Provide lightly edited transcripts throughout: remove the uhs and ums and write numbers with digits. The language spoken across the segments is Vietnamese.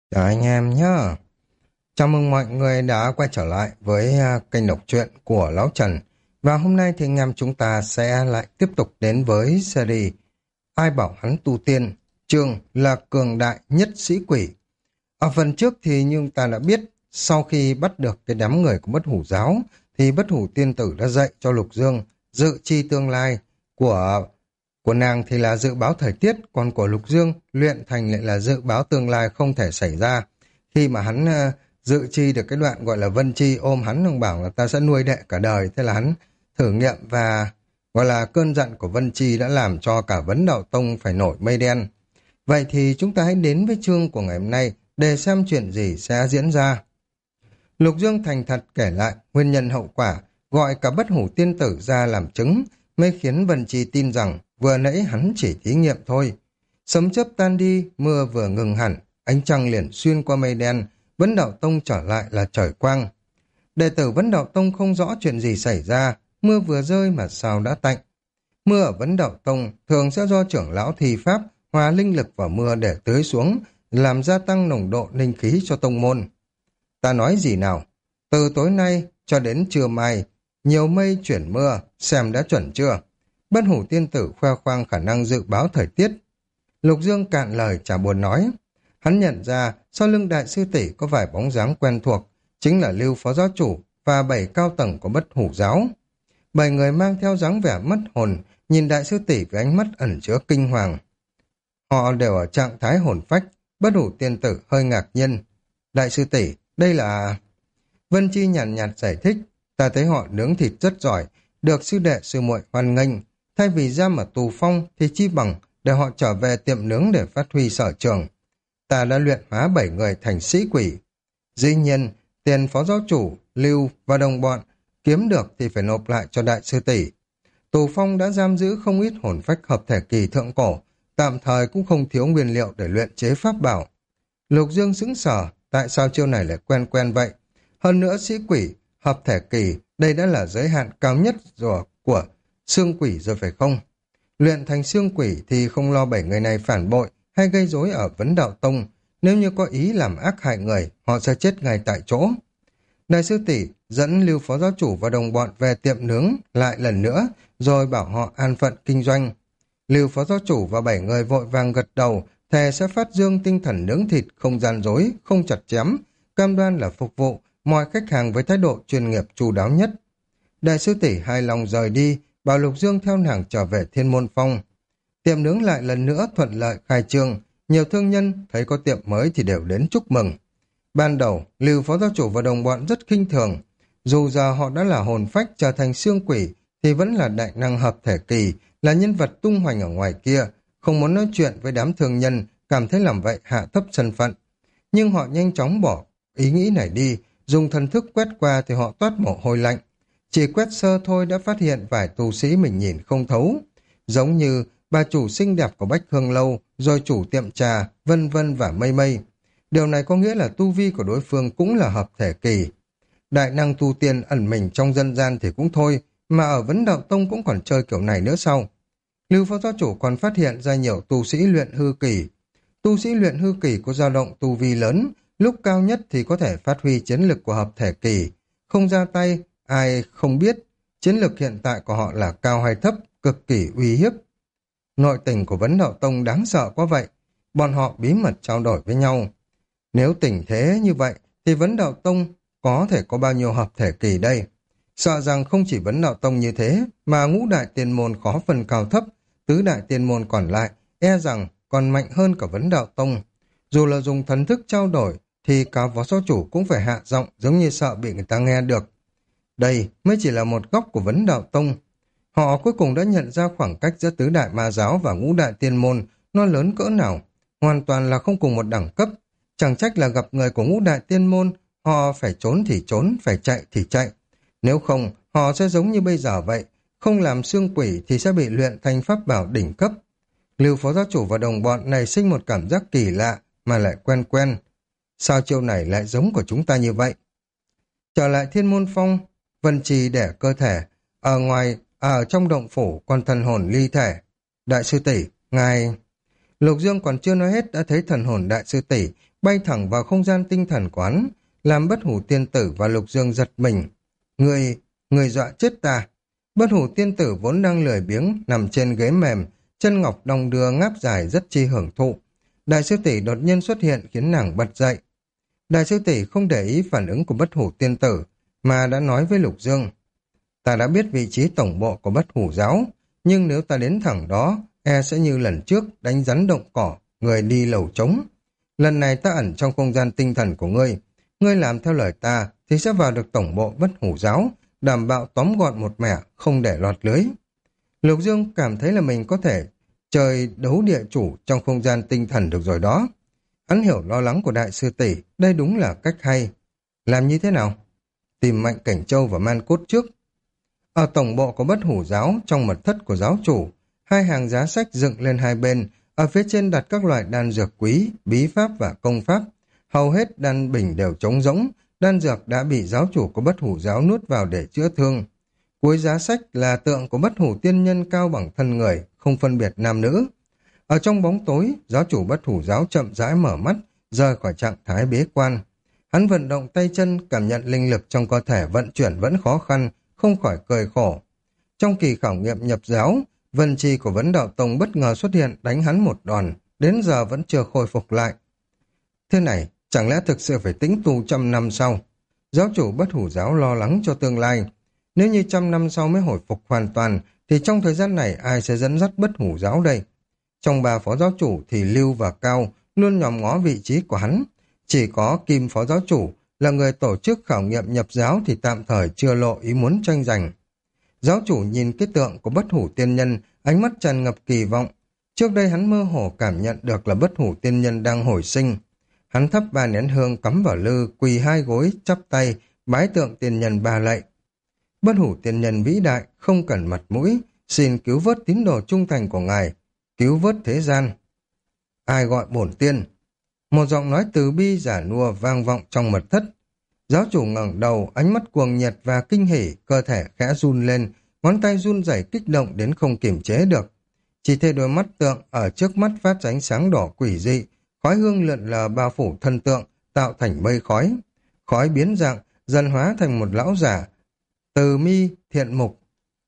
Chào anh em nhé. Chào mừng mọi người đã quay trở lại với kênh đọc truyện của Lão Trần. Và hôm nay thì anh em chúng ta sẽ lại tiếp tục đến với series Ai bảo hắn tu tiên, chương là cường đại nhất sĩ quỷ. Ở phần trước thì như ta đã biết, sau khi bắt được cái đám người của Bất Hủ Giáo, thì Bất Hủ Tiên Tử đã dạy cho Lục Dương dự chi tương lai của nàng thì là dự báo thời tiết, còn của Lục Dương luyện thành lại là dự báo tương lai không thể xảy ra. Khi mà hắn dự chi được cái đoạn gọi là Vân Chi ôm hắn, ông bảo là ta sẽ nuôi đệ cả đời, thế là hắn thử nghiệm và gọi là cơn giận của Vân Chi đã làm cho cả Vấn Đạo Tông phải nổi mây đen. Vậy thì chúng ta hãy đến với chương của ngày hôm nay để xem chuyện gì sẽ diễn ra. Lục Dương thành thật kể lại nguyên nhân hậu quả, gọi cả Bất Hủ Tiên Tử ra làm chứng, mới khiến Vân Chi tin rằng vừa nãy hắn chỉ thí nghiệm thôi. Sấm chớp tan đi, mưa vừa ngừng hẳn, ánh trăng liền xuyên qua mây đen, Vấn Đạo Tông trở lại là trời quang. Đệ tử Vấn Đạo Tông không rõ chuyện gì xảy ra, mưa vừa rơi mà sao đã tạnh. Mưa ở Vấn Đạo Tông thường sẽ do trưởng lão thi pháp hòa linh lực vào mưa để tưới xuống, làm gia tăng nồng độ linh khí cho tông môn. Ta nói gì nào? Từ tối nay cho đến trưa mai, nhiều mây chuyển mưa, xem đã chuẩn chưa? Bất Hủ Tiên Tử khoe khoang khả năng dự báo thời tiết. Lục Dương cạn lời chả buồn nói. Hắn nhận ra sau lưng đại sư tỷ có vài bóng dáng quen thuộc, chính là Lưu Phó Giáo Chủ và 7 cao tầng của Bất Hủ Giáo. 7 người mang theo dáng vẻ mất hồn, nhìn đại sư tỷ với ánh mắt ẩn chứa kinh hoàng. Họ đều ở trạng thái hồn phách, Bất Hủ Tiên Tử hơi ngạc nhiên. Đại sư tỷ, đây là... Vân Chi nhàn nhạt giải thích, ta thấy họ nướng thịt rất giỏi, được sư đệ sư muội hoan nghênh. Thay vì ra mà tù phong thì chi bằng để họ trở về tiệm nướng để phát huy sở trường. Ta đã luyện hóa 7 người thành sĩ quỷ. Dĩ nhiên, tiền phó giáo chủ, Lưu và đồng bọn kiếm được thì phải nộp lại cho đại sư tỷ. Tù phong đã giam giữ không ít hồn phách hợp thể kỳ thượng cổ, tạm thời cũng không thiếu nguyên liệu để luyện chế pháp bảo. Lục Dương sững sờ, tại sao chiêu này lại quen quen vậy? Hơn nữa sĩ quỷ, hợp thể kỳ, đây đã là giới hạn cao nhất rồi của xương quỷ rồi phải không? Luyện thành xương quỷ thì không lo 7 người này phản bội hay gây rối ở Vấn Đạo Tông. Nếu như có ý làm ác hại người, họ sẽ chết ngay tại chỗ. Đại sư tỷ dẫn Lưu Phó Giáo Chủ và đồng bọn về tiệm nướng lại lần nữa, rồi bảo họ an phận kinh doanh. Lưu Phó Giáo Chủ và 7 người vội vàng gật đầu, thề sẽ phát dương tinh thần nướng thịt, không gian dối, không chặt chém, cam đoan là phục vụ mọi khách hàng với thái độ chuyên nghiệp chu đáo nhất. Đại sư tỷ hài lòng rời đi, bảo Lục Dương theo nàng trở về Thiên Môn Phong. Tiệm nướng lại lần nữa thuận lợi khai trương, nhiều thương nhân thấy có tiệm mới thì đều đến chúc mừng. Ban đầu, Lưu Phó Giáo Chủ và đồng bọn rất khinh thường. Dù giờ họ đã là hồn phách trở thành xương quỷ, thì vẫn là đại năng hợp thể kỳ, là nhân vật tung hoành ở ngoài kia, không muốn nói chuyện với đám thương nhân, cảm thấy làm vậy hạ thấp thân phận. Nhưng họ nhanh chóng bỏ ý nghĩ này đi, dùng thần thức quét qua thì họ toát mồ hôi lạnh. Chỉ quét sơ thôi đã phát hiện vài tu sĩ mình nhìn không thấu. Giống như bà chủ xinh đẹp của Bách Hương Lâu, rồi chủ tiệm trà, vân vân và mây mây. Điều này có nghĩa là tu vi của đối phương cũng là hợp thể kỳ. Đại năng tu tiên ẩn mình trong dân gian thì cũng thôi, mà ở Vấn Đạo Tông cũng còn chơi kiểu này nữa sao? Lưu Phó Giáo Chủ còn phát hiện ra nhiều tu sĩ luyện hư kỳ. Tu sĩ luyện hư kỳ có dao động tu vi lớn, lúc cao nhất thì có thể phát huy chiến lực của hợp thể kỳ. Không ra tay, ai không biết, chiến lực hiện tại của họ là cao hay thấp, cực kỳ uy hiếp. Nội tình của Vấn Đạo Tông đáng sợ quá vậy. Bọn họ bí mật trao đổi với nhau. Nếu tình thế như vậy, thì Vấn Đạo Tông có thể có bao nhiêu hợp thể kỳ đây? Sợ rằng không chỉ Vấn Đạo Tông như thế, mà ngũ đại tiên môn khó phân cao thấp, tứ đại tiên môn còn lại, e rằng còn mạnh hơn cả Vấn Đạo Tông. Dù là dùng thần thức trao đổi, thì cả phó giáo chủ cũng phải hạ giọng giống như sợ bị người ta nghe được. Đây mới chỉ là một góc của Vấn Đạo Tông. Họ cuối cùng đã nhận ra khoảng cách giữa tứ đại ma giáo và ngũ đại tiên môn nó lớn cỡ nào, hoàn toàn là không cùng một đẳng cấp. Chẳng trách là gặp người của ngũ đại tiên môn, họ phải trốn thì trốn, phải chạy thì chạy. Nếu không, họ sẽ giống như bây giờ vậy, không làm xương quỷ thì sẽ bị luyện thành pháp bảo đỉnh cấp. Lưu Phó Giáo Chủ và đồng bọn này sinh một cảm giác kỳ lạ mà lại quen quen. Sao chiêu này lại giống của chúng ta như vậy? Trở lại Thiên Môn Phong, Vân Trì đẻ cơ thể, ở trong động phủ còn thần hồn ly thể. Đại sư tỷ, ngài... Lục Dương còn chưa nói hết đã thấy thần hồn đại sư tỷ bay thẳng vào không gian tinh thần quán, làm Bất Hủ Tiên Tử và Lục Dương giật mình. Người dọa chết ta. Bất Hủ Tiên Tử vốn đang lười biếng, nằm trên ghế mềm, chân ngọc đong đưa ngáp dài rất chi hưởng thụ. Đại sư tỷ đột nhiên xuất hiện khiến nàng bật dậy. Đại sư tỷ không để ý phản ứng của Bất Hủ Tiên Tử, mà đã nói với Lục Dương. Ta đã biết vị trí tổng bộ của Bất Hủ giáo, nhưng nếu ta đến thẳng đó, e sẽ như lần trước đánh rắn động cỏ, người đi lầu trống. Lần này ta ẩn trong không gian tinh thần của ngươi. Ngươi làm theo lời ta thì sẽ vào được tổng bộ Bất Hủ giáo, đảm bảo tóm gọn một mẻ, không để lọt lưới. Lục Dương cảm thấy là mình có thể chơi đấu địa chủ trong không gian tinh thần được rồi đó. Hắn hiểu lo lắng của đại sư tỷ, đây đúng là cách hay. Làm như thế nào? Tìm Mạnh Cảnh Châu và Man Cốt trước. Ở tổng bộ của Bất Hủ giáo, trong mật thất của giáo chủ, hai hàng giá sách dựng lên hai bên, ở phía trên đặt các loại đan dược quý, bí pháp và công pháp. Hầu hết đan bình đều trống rỗng, đan dược đã bị giáo chủ của Bất Hủ giáo nuốt vào để chữa thương. Cuối giá sách là tượng của Bất Hủ tiên nhân cao bằng thân người, không phân biệt nam nữ. Ở trong bóng tối, giáo chủ Bất Hủ giáo chậm rãi mở mắt, rời khỏi trạng thái bế quan. Hắn vận động tay chân, cảm nhận linh lực trong cơ thể vận chuyển vẫn khó khăn, không khỏi cười khổ. Trong kỳ khảo nghiệm nhập giáo, vân chi của Vấn Đạo Tông bất ngờ xuất hiện đánh hắn một đòn, đến giờ vẫn chưa khôi phục lại. Thế này, chẳng lẽ thực sự phải tĩnh tu 100 năm sau? Giáo chủ Bất Hủ giáo lo lắng cho tương lai. Nếu như 100 năm sau mới hồi phục hoàn toàn, thì trong thời gian này ai sẽ dẫn dắt Bất Hủ giáo đây? Trong ba phó giáo chủ thì Lưu và Cao luôn nhòm ngó vị trí của hắn. Chỉ có Kim phó giáo chủ là người tổ chức khảo nghiệm nhập giáo thì tạm thời chưa lộ ý muốn tranh giành. Giáo chủ nhìn cái tượng của Bất Hủ tiên nhân, ánh mắt tràn ngập kỳ vọng. Trước đây hắn mơ hồ cảm nhận được là Bất Hủ tiên nhân đang hồi sinh. Hắn thắp 3 nén hương cắm vào lư, quỳ 2 gối, chắp tay, bái tượng tiên nhân 3 lạy. Bất Hủ tiên nhân vĩ đại, không cần mặt mũi, xin cứu vớt tín đồ trung thành của ngài, cứu vớt thế gian. Ai gọi bổn tiên? Một giọng nói từ bi giả nua vang vọng trong mật thất. Giáo chủ ngẩng đầu, ánh mắt cuồng nhiệt và kinh hỉ, cơ thể khẽ run lên, ngón tay run rẩy kích động đến không kiềm chế được. Chỉ thấy đôi mắt tượng ở trước mắt phát ra ánh sáng đỏ quỷ dị, khói hương lượn lờ bao phủ thân tượng, tạo thành mây khói. Khói biến dạng, dần hóa thành một lão giả, từ mi thiện mục.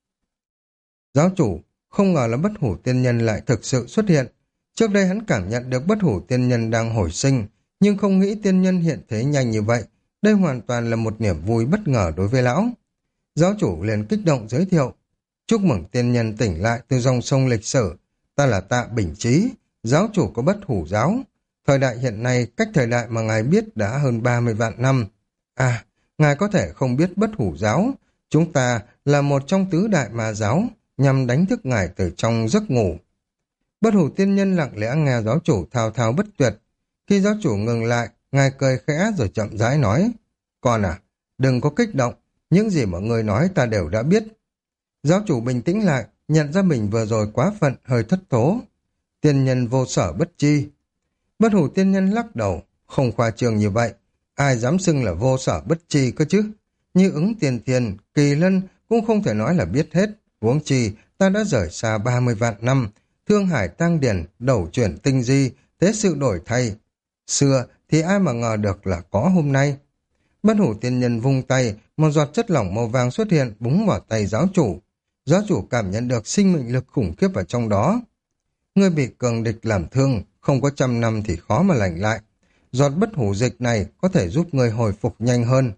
Giáo chủ không ngờ là Bất Hủ tiên nhân lại thực sự xuất hiện. Trước đây hắn cảm nhận được Bất Hủ tiên nhân đang hồi sinh, nhưng không nghĩ tiên nhân hiện thế nhanh như vậy. Đây hoàn toàn là một niềm vui bất ngờ đối với lão. Giáo chủ liền kích động giới thiệu. Chúc mừng tiên nhân tỉnh lại từ dòng sông lịch sử. Ta là Tạ Bình Chí, giáo chủ của Bất Hủ giáo. Thời đại hiện nay, cách thời đại mà ngài biết đã hơn 30 vạn năm. À, ngài có thể không biết Bất Hủ giáo. Chúng ta là một trong tứ đại ma giáo, nhằm đánh thức ngài từ trong giấc ngủ. Bất Hủ tiên nhân lặng lẽ nghe giáo chủ thao thao bất tuyệt. Khi giáo chủ ngừng lại, ngài cười khẽ rồi chậm rãi nói. Con à, đừng có kích động, những gì mà người nói ta đều đã biết. Giáo chủ bình tĩnh lại, nhận ra mình vừa rồi quá phận, hơi thất thố. Tiên nhân vô sở bất chi. Bất Hủ tiên nhân lắc đầu, không khoa trương như vậy. Ai dám xưng là vô sở bất chi cơ chứ? Như Ứng Tiên Thiên, Kỳ Lân cũng không thể nói là biết hết. Huống chi, ta đã rời xa 30 vạn năm, Thương Hải Tăng Điển, đầu chuyển tinh di, thế sự đổi thay. Xưa thì ai mà ngờ được là có hôm nay. Bất Hủ tiên nhân vung tay, một giọt chất lỏng màu vàng xuất hiện búng vào tay giáo chủ. Giáo chủ cảm nhận được sinh mệnh lực khủng khiếp ở trong đó. Ngươi bị cường địch làm thương, không có 100 năm thì khó mà lành lại. Giọt bất hủ dịch này có thể giúp ngươi hồi phục nhanh hơn.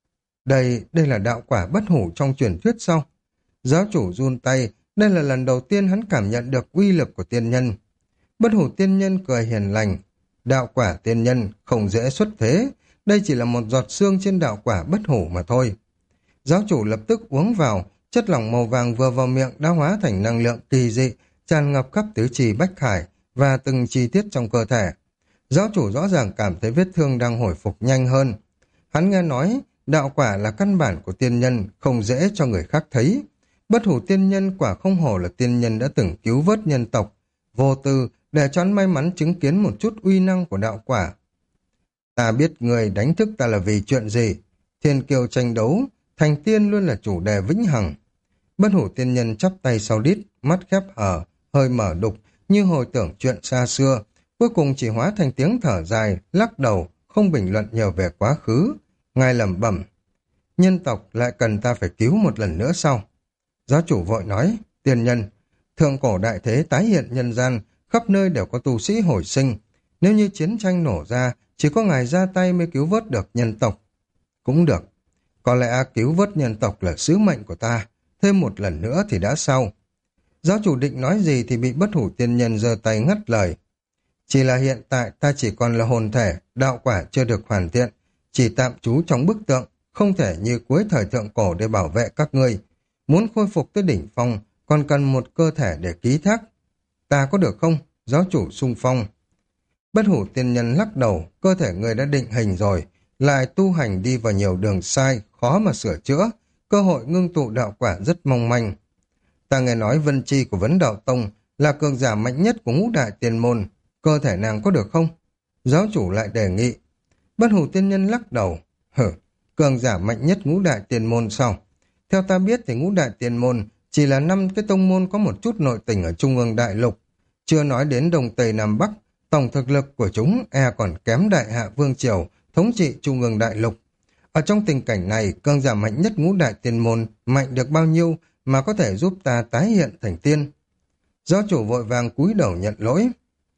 Đây là đạo quả bất hủ trong truyền thuyết sao? Giáo chủ run tay, đây là lần đầu tiên hắn cảm nhận được uy lực của tiên nhân. Bất Hủ tiên nhân cười hiền lành. Đạo quả tiên nhân không dễ xuất thế, đây chỉ là một giọt xương trên đạo quả bất hủ mà thôi. Giáo chủ lập tức uống vào, chất lỏng màu vàng vừa vào miệng đã hóa thành năng lượng kỳ dị, tràn ngập khắp tứ chi bách hải và từng chi tiết trong cơ thể. Giáo chủ rõ ràng cảm thấy vết thương đang hồi phục nhanh hơn. Hắn nghe nói, đạo quả là căn bản của tiên nhân, không dễ cho người khác thấy. Bất Hủ tiên nhân quả không hổ là tiên nhân đã từng cứu vớt nhân tộc, vô tư để cho hắn may mắn chứng kiến một chút uy năng của đạo quả. Ta biết người đánh thức ta là vì chuyện gì. Thiên kiêu tranh đấu, thành tiên luôn là chủ đề vĩnh hằng. Bất Hủ tiên nhân chắp tay sau đít, mắt khép hờ, hơi mở đục, như hồi tưởng chuyện xa xưa, cuối cùng chỉ hóa thành tiếng thở dài, lắc đầu, không bình luận nhiều về quá khứ. Ngài lẩm bẩm, nhân tộc lại cần ta phải cứu một lần nữa sau. Giáo chủ vội nói, tiên nhân, thượng cổ đại thế tái hiện nhân gian, khắp nơi đều có tu sĩ hồi sinh. Nếu như chiến tranh nổ ra, chỉ có ngài ra tay mới cứu vớt được nhân tộc. Cũng được, có lẽ cứu vớt nhân tộc là sứ mệnh của ta, thêm một lần nữa thì đã sau. Giáo chủ định nói gì thì bị Bất Hủ tiên nhân giơ tay ngắt lời. Chỉ là hiện tại ta chỉ còn là hồn thể, đạo quả chưa được hoàn thiện, chỉ tạm trú trong bức tượng, không thể như cuối thời thượng cổ để bảo vệ các ngươi. Muốn khôi phục tới đỉnh phong, còn cần một cơ thể để ký thác. Ta có được không? Giáo chủ xung phong. Bất Hủ tiên nhân lắc đầu, cơ thể người đã định hình rồi, lại tu hành đi vào nhiều đường sai, khó mà sửa chữa, cơ hội ngưng tụ đạo quả rất mong manh. Ta nghe nói Vân Chi của Vấn Đạo Tông là cường giả mạnh nhất của ngũ đại tiên môn, cơ thể nàng có được không? Giáo chủ lại đề nghị. Bất Hủ tiên nhân lắc đầu, cường giả mạnh nhất ngũ đại tiên môn sao? Theo ta biết thì ngũ đại tiên môn chỉ là 5 cái tông môn có một chút nội tình ở Trung ương đại lục, chưa nói đến Đông Tây Nam Bắc, tổng thực lực của chúng còn kém Đại Hạ Vương Triều, thống trị Trung ương đại lục. Ở trong tình cảnh này, cường giả mạnh nhất ngũ đại tiên môn mạnh được bao nhiêu mà có thể giúp ta tái hiện thành tiên? Giáo chủ vội vàng cúi đầu nhận lỗi.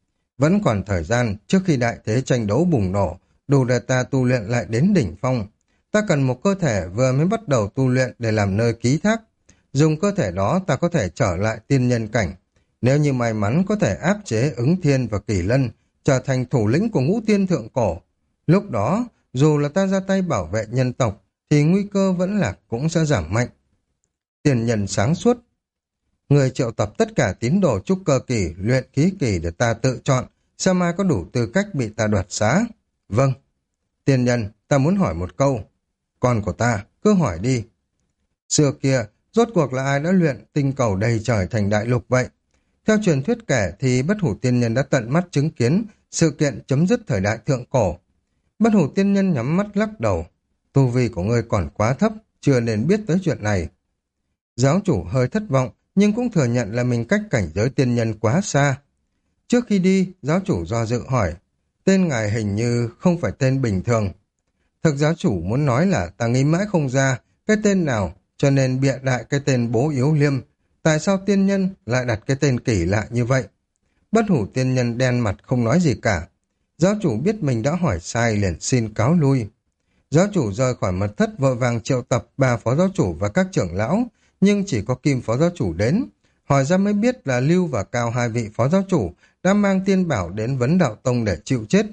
Vẫn còn thời gian trước khi đại thế tranh đấu bùng nổ, đủ để ta tu luyện lại đến đỉnh phong. Ta cần một cơ thể vừa mới bắt đầu tu luyện để làm nơi ký thác. Dùng cơ thể đó ta có thể trở lại tiên nhân cảnh. Nếu như may mắn có thể áp chế Ứng Thiên và Kỳ Lân, trở thành thủ lĩnh của ngũ tiên thượng cổ. Lúc đó, dù là ta ra tay bảo vệ nhân tộc, thì nguy cơ vẫn là cũng sẽ giảm mạnh. Tiền nhân sáng suốt. Người triệu tập tất cả tín đồ trúc cơ kỳ, luyện khí kỳ để ta tự chọn, sao mai có đủ tư cách bị ta đoạt xá? Vâng. Tiền nhân, ta muốn hỏi một câu. Con của ta, cứ hỏi đi. Xưa kia, rốt cuộc là ai đã luyện tinh cầu đầy trời thành đại lục vậy? Theo truyền thuyết kể thì Bất Hủ tiên nhân đã tận mắt chứng kiến sự kiện chấm dứt thời đại thượng cổ. Bất Hủ tiên nhân nhắm mắt lắc đầu. Tu vi của ngươi còn quá thấp, chưa nên biết tới chuyện này. Giáo chủ hơi thất vọng, nhưng cũng thừa nhận là mình cách cảnh giới tiên nhân quá xa. Trước khi đi, giáo chủ do dự hỏi, tên ngài hình như không phải tên bình thường. Thực giáo chủ muốn nói là ta nghĩ mãi không ra cái tên nào, cho nên bịa đại cái tên Bố Yếu Liêm. Tại sao tiên nhân lại đặt cái tên kỳ lạ như vậy? Bất Hủ tiên nhân đen mặt không nói gì cả. Giáo chủ biết mình đã hỏi sai liền xin cáo lui. Giáo chủ rời khỏi mật thất vội vàng triệu tập 3 phó giáo chủ và các trưởng lão, nhưng chỉ có Kim phó giáo chủ đến. Hỏi ra mới biết là Lưu và Cao, 2 vị phó giáo chủ đã mang tiên bảo đến Vấn Đạo Tông để chịu chết.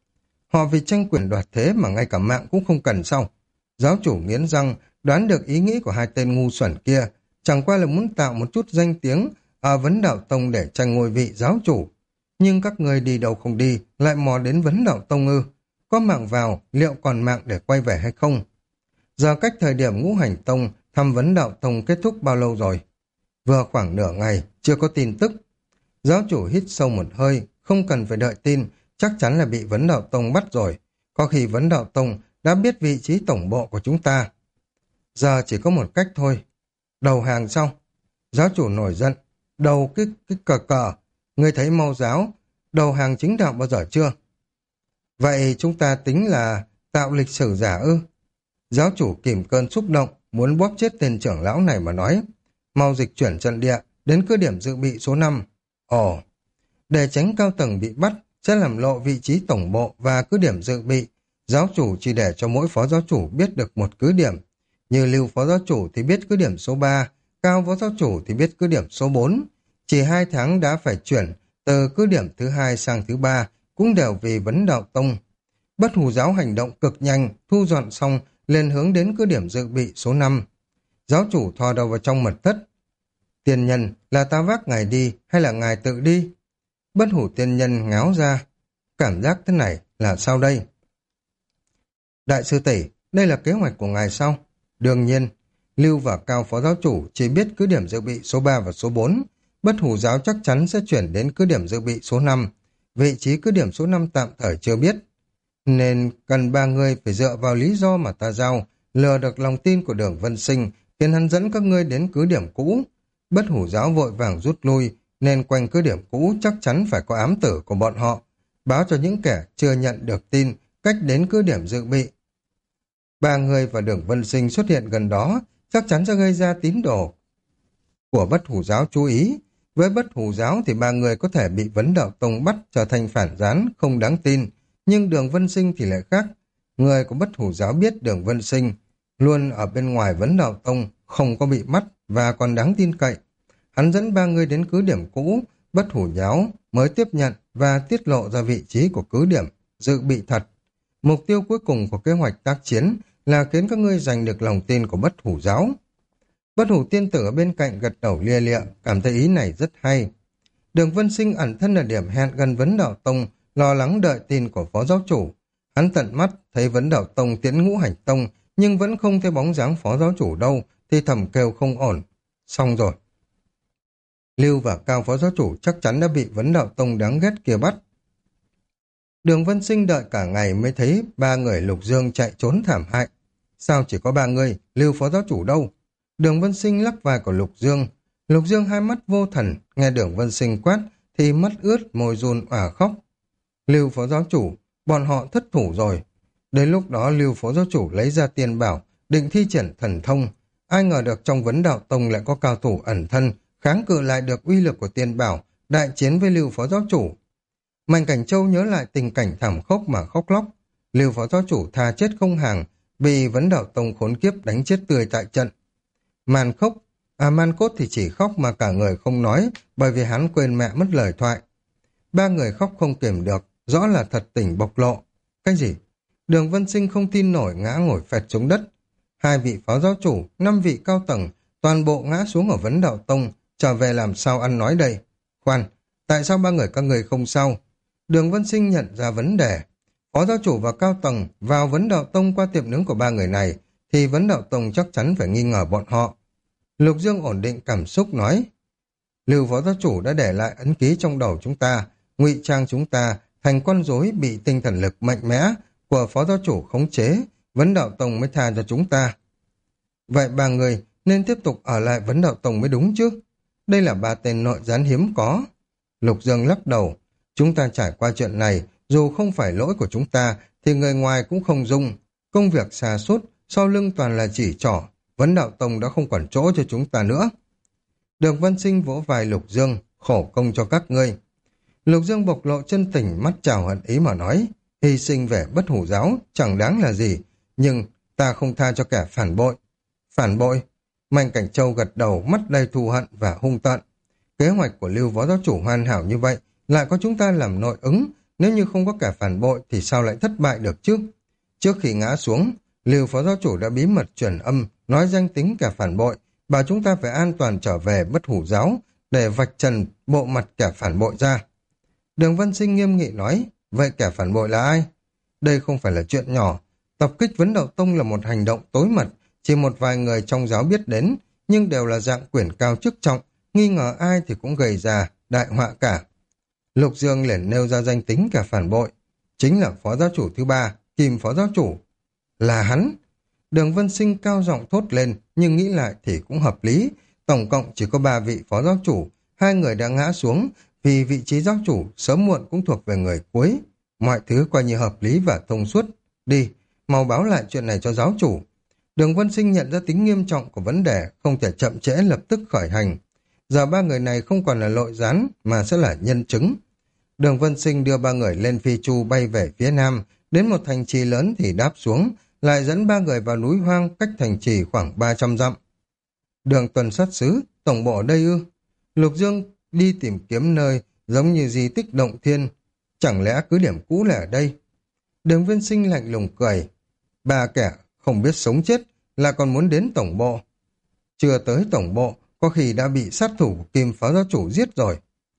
Họ vì tranh quyền đoạt thế mà ngay cả mạng cũng không cần sao? Giáo chủ nghiến răng, đoán được ý nghĩ của 2 tên ngu xuẩn kia, chẳng qua là muốn tạo một chút danh tiếng ở Vấn Đạo Tông để tranh ngôi vị giáo chủ. Nhưng các người đi đâu không đi, lại mò đến Vấn Đạo Tông ư? Có mạng vào, liệu còn mạng để quay về hay không? Giờ cách thời điểm Ngũ Hành Tông thăm Vấn Đạo Tông kết thúc bao lâu rồi? Vừa khoảng nửa ngày, chưa có tin tức. Giáo chủ hít sâu một hơi, không cần phải đợi tin, chắc chắn là bị Vấn Đạo Tông bắt rồi. Có khi Vấn Đạo Tông đã biết vị trí tổng bộ của chúng ta. Giờ chỉ có một cách thôi. Đầu hàng sau. Giáo chủ nổi giận. Đầu cái cờ. Ngươi thấy Mâu giáo, đầu hàng chính đạo bao giờ chưa? Vậy chúng ta tính là tạo lịch sử giả ư? Giáo chủ kìm cơn xúc động, muốn bóp chết tên trưởng lão này mà nói. Mau dịch chuyển trận địa, đến cứ điểm dự bị số 5. Ồ, để tránh cao tầng bị bắt, sẽ làm lộ vị trí tổng bộ và cứ điểm dự bị. Giáo chủ chỉ để cho mỗi phó giáo chủ biết được một cứ điểm. Như Lưu phó giáo chủ thì biết cứ điểm số 3, Cao phó giáo chủ thì biết cứ điểm số 4. Chỉ 2 tháng đã phải chuyển từ cứ điểm thứ 2 sang thứ 3, cũng đều vì Vấn Đạo Tông. Bất Hủ giáo hành động cực nhanh, thu dọn xong, lên hướng đến cứ điểm dự bị số 5. Giáo chủ thò đầu vào trong mật thất. Tiên nhân, là ta vác ngài đi hay là ngài tự đi? Bất Hủ tiên nhân ngáo ra. Cảm giác thế này là sao đây? Đại sư tỷ, đây là kế hoạch của ngài sao? Đương nhiên, Lưu và Cao phó giáo chủ chỉ biết cứ điểm dự bị số 3 và số 4. Bất Hủ giáo chắc chắn sẽ chuyển đến cứ điểm dự bị số 5. Vị trí cứ điểm số 5 tạm thời chưa biết. Nên cần 3 người phải dựa vào lý do mà ta giao, lừa được lòng tin của Đường Vân Sinh, khiến hắn dẫn các ngươi đến cứ điểm cũ. Bất Hủ giáo vội vàng rút lui, nên quanh cứ điểm cũ chắc chắn phải có ám tử của bọn họ. báo cho những kẻ chưa nhận được tin cách đến cứ điểm dự bị. Ba người và Đường Vân Sinh xuất hiện gần đó chắc chắn sẽ gây ra tín đồ của Bất Hủ Giáo chú ý. Với Bất Hủ Giáo thì ba người có thể bị Vấn Đạo Tông bắt trở thành phản gián không đáng tin, nhưng Đường Vân Sinh thì lại khác. Người của Bất Hủ Giáo biết Đường Vân Sinh luôn ở bên ngoài Vấn Đạo Tông, không có bị bắt và còn đáng tin cậy. Hắn dẫn ba người đến cứ điểm cũ, Bất Hủ Giáo mới tiếp nhận và tiết lộ ra vị trí của cứ điểm dự bị thật. Mục tiêu cuối cùng của kế hoạch tác chiến là khiến các ngươi giành được lòng tin của Bất Hủ Giáo. Bất Hủ Tiên Tử ở bên cạnh gật đầu lia lịa, cảm thấy ý này rất hay. Đường Vân Sinh ẩn thân ở điểm hẹn gần Vấn Đạo Tông, lo lắng đợi tin của Phó Giáo Chủ. Hắn tận mắt thấy Vấn Đạo Tông tiến Ngũ Hành Tông, nhưng vẫn không thấy bóng dáng Phó Giáo Chủ đâu, thì thầm kêu không ổn. Xong rồi. Lưu và Cao Phó Giáo Chủ chắc chắn đã bị Vấn Đạo Tông đáng ghét kia bắt. Đường Vân Sinh đợi cả ngày mới thấy ba người Lục Dương chạy trốn thảm hại. Sao chỉ có ba người, Lưu Phó Giáo Chủ đâu? Đường Vân Sinh lắc vai của Lục Dương. Lục Dương hai mắt vô thần, nghe Đường Vân Sinh quát thì mắt ướt, môi run òa khóc. Lưu Phó Giáo Chủ, bọn họ thất thủ rồi. Đến lúc đó Lưu Phó Giáo Chủ lấy ra tiền bảo, định thi triển thần thông. Ai ngờ được trong Vấn Đạo Tông lại có cao thủ ẩn thân, kháng cự lại được uy lực của tiền bảo, đại chiến với Lưu Phó Giáo Chủ. Mạnh Cảnh Châu nhớ lại tình cảnh thảm khốc mà khóc lóc. Lưu Phó Giáo Chủ tha chết không hàng, bị Vấn Đạo Tông khốn kiếp đánh chết tươi tại trận. Man Cốt thì chỉ khóc mà cả người không nói, bởi vì hắn quên mẹ mất lời thoại. Ba người khóc không kiềm được, rõ là thật tình bộc lộ. Cái gì? Đường Vân Sinh không tin nổi, ngã ngồi phẹt xuống đất. Hai vị Phó Giáo Chủ, 5 vị cao tầng, toàn bộ ngã xuống ở Vấn Đạo Tông, trở về làm sao ăn nói đây? Khoan, tại sao ba người các người không sao? Đường Vân Sinh nhận ra vấn đề. Phó Giáo Chủ và cao tầng vào Vấn Đạo Tông qua tiệm nướng của ba người này, thì Vấn Đạo Tông chắc chắn phải nghi ngờ bọn họ. Lục Dương ổn định cảm xúc nói, Lưu Phó Giáo Chủ đã để lại ấn ký trong đầu chúng ta, ngụy trang chúng ta thành con rối bị tinh thần lực mạnh mẽ của Phó Giáo Chủ khống chế, Vấn Đạo Tông mới tha cho chúng ta. Vậy ba người nên tiếp tục ở lại Vấn Đạo Tông mới đúng chứ? Đây là ba tên nội gián hiếm có. Lục Dương lắc đầu, chúng ta trải qua chuyện này, dù không phải lỗi của chúng ta, thì người ngoài cũng không dung. Công việc xa sút sau lưng toàn là chỉ trỏ, Vấn Đạo Tông đã không còn chỗ cho chúng ta nữa. Đường Vân Sinh vỗ vai Lục Dương, khổ công cho các ngươi. Lục Dương bộc lộ chân tình, mắt trào hận ý mà nói, hy sinh về Bất Hủ Giáo chẳng đáng là gì, nhưng ta không tha cho kẻ phản bội. Phản bội? Mạnh Cảnh Châu gật đầu, mắt đầy thù hận và hung tợn. Kế hoạch của Lưu Phó Giáo Chủ hoàn hảo như vậy, lại có chúng ta làm nội ứng, nếu như không có kẻ phản bội thì sao lại thất bại được chứ? Trước khi ngã xuống, Lưu Phó Giáo Chủ đã bí mật truyền âm, nói danh tính kẻ phản bội, bảo chúng ta phải an toàn trở về Bất Hủ Giáo để vạch trần bộ mặt kẻ phản bội ra. Đường Vân Sinh nghiêm nghị nói, vậy kẻ phản bội là ai? Đây không phải là chuyện nhỏ. Tập kích Vấn Đạo Tông là một hành động tối mật, chỉ một vài người trong giáo biết đến, nhưng đều là dạng quyền cao chức trọng, nghi ngờ ai thì cũng gây ra đại họa cả. Lục Dương liền nêu ra danh tính kẻ phản bội, chính là Phó Giáo Chủ thứ ba, Kim Phó Giáo Chủ. Là hắn. Đường Vân Sinh cao giọng thốt lên, nhưng nghĩ lại thì cũng hợp lý. Tổng cộng chỉ có 3 vị Phó Giáo Chủ, 2 người đã ngã xuống, vì vị trí giáo chủ sớm muộn cũng thuộc về người cuối. Mọi thứ coi như hợp lý và thông suốt. Đi, mau báo lại chuyện này cho giáo chủ. Đường Vân Sinh nhận ra tính nghiêm trọng của vấn đề, không thể chậm trễ, lập tức khởi hành. Giờ 3 người này không còn là nội gián mà sẽ là nhân chứng. Đường Vân Sinh đưa 3 người lên phi chu bay về phía nam, đến một thành trì lớn thì đáp xuống, lại dẫn 3 người vào núi hoang cách thành trì khoảng 300 dặm. Đường tuần sát sứ, tổng bộ ở đây ư? Lục Dương đi tìm kiếm nơi giống như di tích động thiên, chẳng lẽ cứ điểm cũ là ở đây? Đường Vân Sinh lạnh lùng cười, 3 kẻ không biết sống chết là còn muốn đến tổng bộ. Chưa tới tổng bộ, có khi đã bị sát thủ của Kim Phó Giáo Chủ giết rồi.